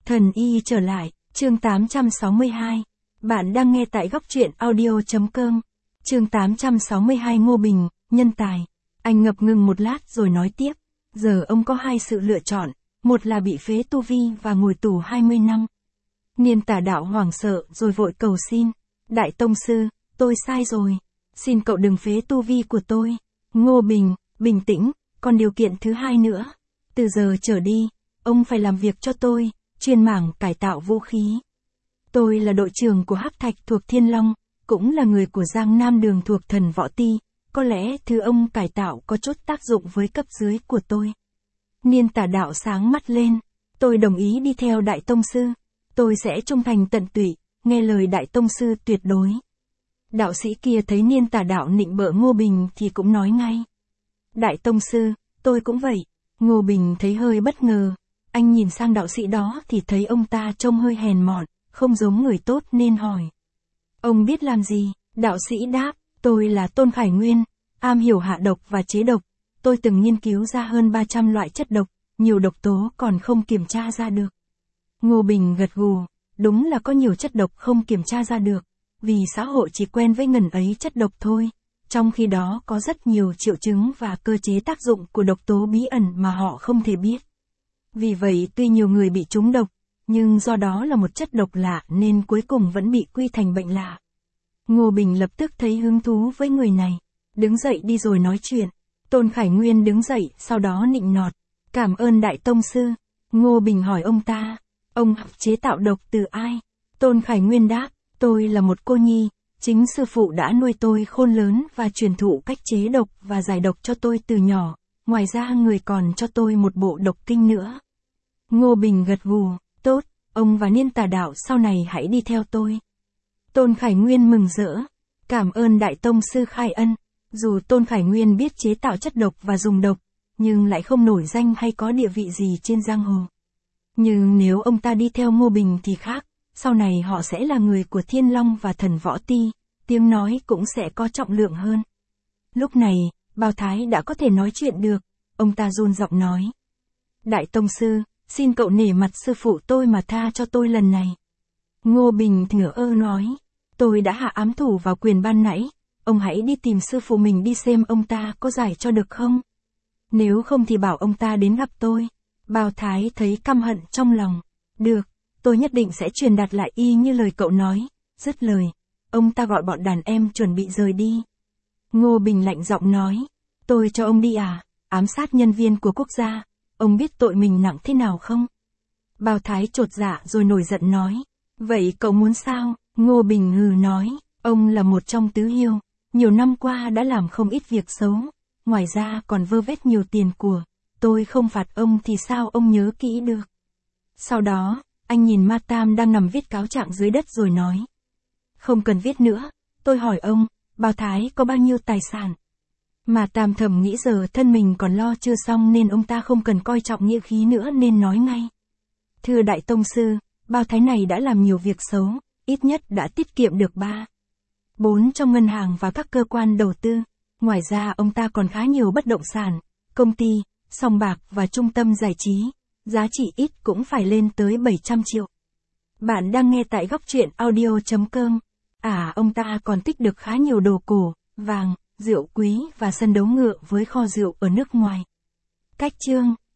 Thần y trở lại, chương 862. Bạn đang nghe tại góc truyện audio.com. Chương 862 Ngô Bình, nhân tài. Anh ngập ngừng một lát rồi nói tiếp. Giờ ông có hai sự lựa chọn, một là bị phế tu vi và ngồi tù 20 năm. Niên Tà Đạo hoảng sợ rồi vội cầu xin. Đại Tông Sư, tôi sai rồi. Xin cậu đừng phế tu vi của tôi. Ngô Bình, bình tĩnh, còn điều kiện thứ hai nữa. Từ giờ trở đi, ông phải làm việc cho tôi, chuyên mảng cải tạo vũ khí. Tôi là đội trưởng của Hắc Thạch thuộc Thiên Long, cũng là người của Giang Nam Đường thuộc Thần Võ Ti, có lẽ thứ ông cải tạo có chút tác dụng với cấp dưới của tôi. Niên Tà Đạo sáng mắt lên, tôi đồng ý đi theo Đại Tông Sư, tôi sẽ trung thành tận tụy, nghe lời Đại Tông Sư tuyệt đối. Đạo sĩ kia thấy Niên Tà Đạo nịnh bợ Ngô Bình thì cũng nói ngay. Đại Tông Sư, tôi cũng vậy. Ngô Bình thấy hơi bất ngờ, anh nhìn sang đạo sĩ đó thì thấy ông ta trông hơi hèn mọn, không giống người tốt nên hỏi. Ông biết làm gì? Đạo sĩ đáp, tôi là Tôn Khải Nguyên, am hiểu hạ độc và chế độc, tôi từng nghiên cứu ra hơn 300 loại chất độc, nhiều độc tố còn không kiểm tra ra được. Ngô Bình gật gù, đúng là có nhiều chất độc không kiểm tra ra được, vì xã hội chỉ quen với ngần ấy chất độc thôi. Trong khi đó có rất nhiều triệu chứng và cơ chế tác dụng của độc tố bí ẩn mà họ không thể biết. Vì vậy tuy nhiều người bị trúng độc, nhưng do đó là một chất độc lạ nên cuối cùng vẫn bị quy thành bệnh lạ. Ngô Bình lập tức thấy hứng thú với người này, đứng dậy đi rồi nói chuyện. Tôn Khải Nguyên đứng dậy sau đó nịnh nọt. Cảm ơn Đại Tông Sư. Ngô Bình hỏi ông ta, ông học chế tạo độc từ ai? Tôn Khải Nguyên đáp, tôi là một cô nhi. Chính sư phụ đã nuôi tôi khôn lớn và truyền thụ cách chế độc và giải độc cho tôi từ nhỏ, ngoài ra người còn cho tôi một bộ độc kinh nữa. Ngô Bình gật gù, tốt, ông và Niên Tà Đạo sau này hãy đi theo tôi. Tôn Khải Nguyên mừng rỡ, cảm ơn Đại Tông Sư khai ân. Dù Tôn Khải Nguyên biết chế tạo chất độc và dùng độc, nhưng lại không nổi danh hay có địa vị gì trên giang hồ. Nhưng nếu ông ta đi theo Ngô Bình thì khác. Sau này họ sẽ là người của Thiên Long và Thần Võ Ti, tiếng nói cũng sẽ có trọng lượng hơn. Lúc này, Bao Thái đã có thể nói chuyện được, ông ta run giọng nói. Đại Tông Sư, xin cậu nể mặt sư phụ tôi mà tha cho tôi lần này. Ngô Bình thở ơ nói, tôi đã hạ ám thủ vào quyền ban nãy, ông hãy đi tìm sư phụ mình đi xem ông ta có giải cho được không. Nếu không thì bảo ông ta đến gặp tôi. Bao Thái thấy căm hận trong lòng, được. Tôi nhất định sẽ truyền đạt lại y như lời cậu nói. Dứt lời, ông ta gọi bọn đàn em chuẩn bị rời đi. Ngô Bình lạnh giọng nói, tôi cho ông đi à, ám sát nhân viên của quốc gia, ông biết tội mình nặng thế nào không? Bao Thái chột dạ rồi nổi giận nói, vậy cậu muốn sao? Ngô Bình hừ nói, ông là một trong tứ hiêu, nhiều năm qua đã làm không ít việc xấu, ngoài ra còn vơ vét nhiều tiền của, tôi không phạt ông thì sao ông nhớ kỹ được. Sau đó, anh nhìn Ma Tam đang nằm viết cáo trạng dưới đất rồi nói. Không cần viết nữa, tôi hỏi ông, Bao Thái có bao nhiêu tài sản? Ma Tam thầm nghĩ giờ thân mình còn lo chưa xong nên ông ta không cần coi trọng nghĩa khí nữa nên nói ngay. Thưa Đại Tông Sư, Bao Thái này đã làm nhiều việc xấu, ít nhất đã tiết kiệm được 4 trong ngân hàng và các cơ quan đầu tư. Ngoài ra ông ta còn khá nhiều bất động sản, công ty, sòng bạc và trung tâm giải trí. Giá trị ít cũng phải lên tới 700 triệu. Bạn đang nghe tại góc truyện audio.com. Ông ta còn tích được khá nhiều đồ cổ, vàng, rượu quý và sân đấu ngựa với kho rượu ở nước ngoài. Cách chương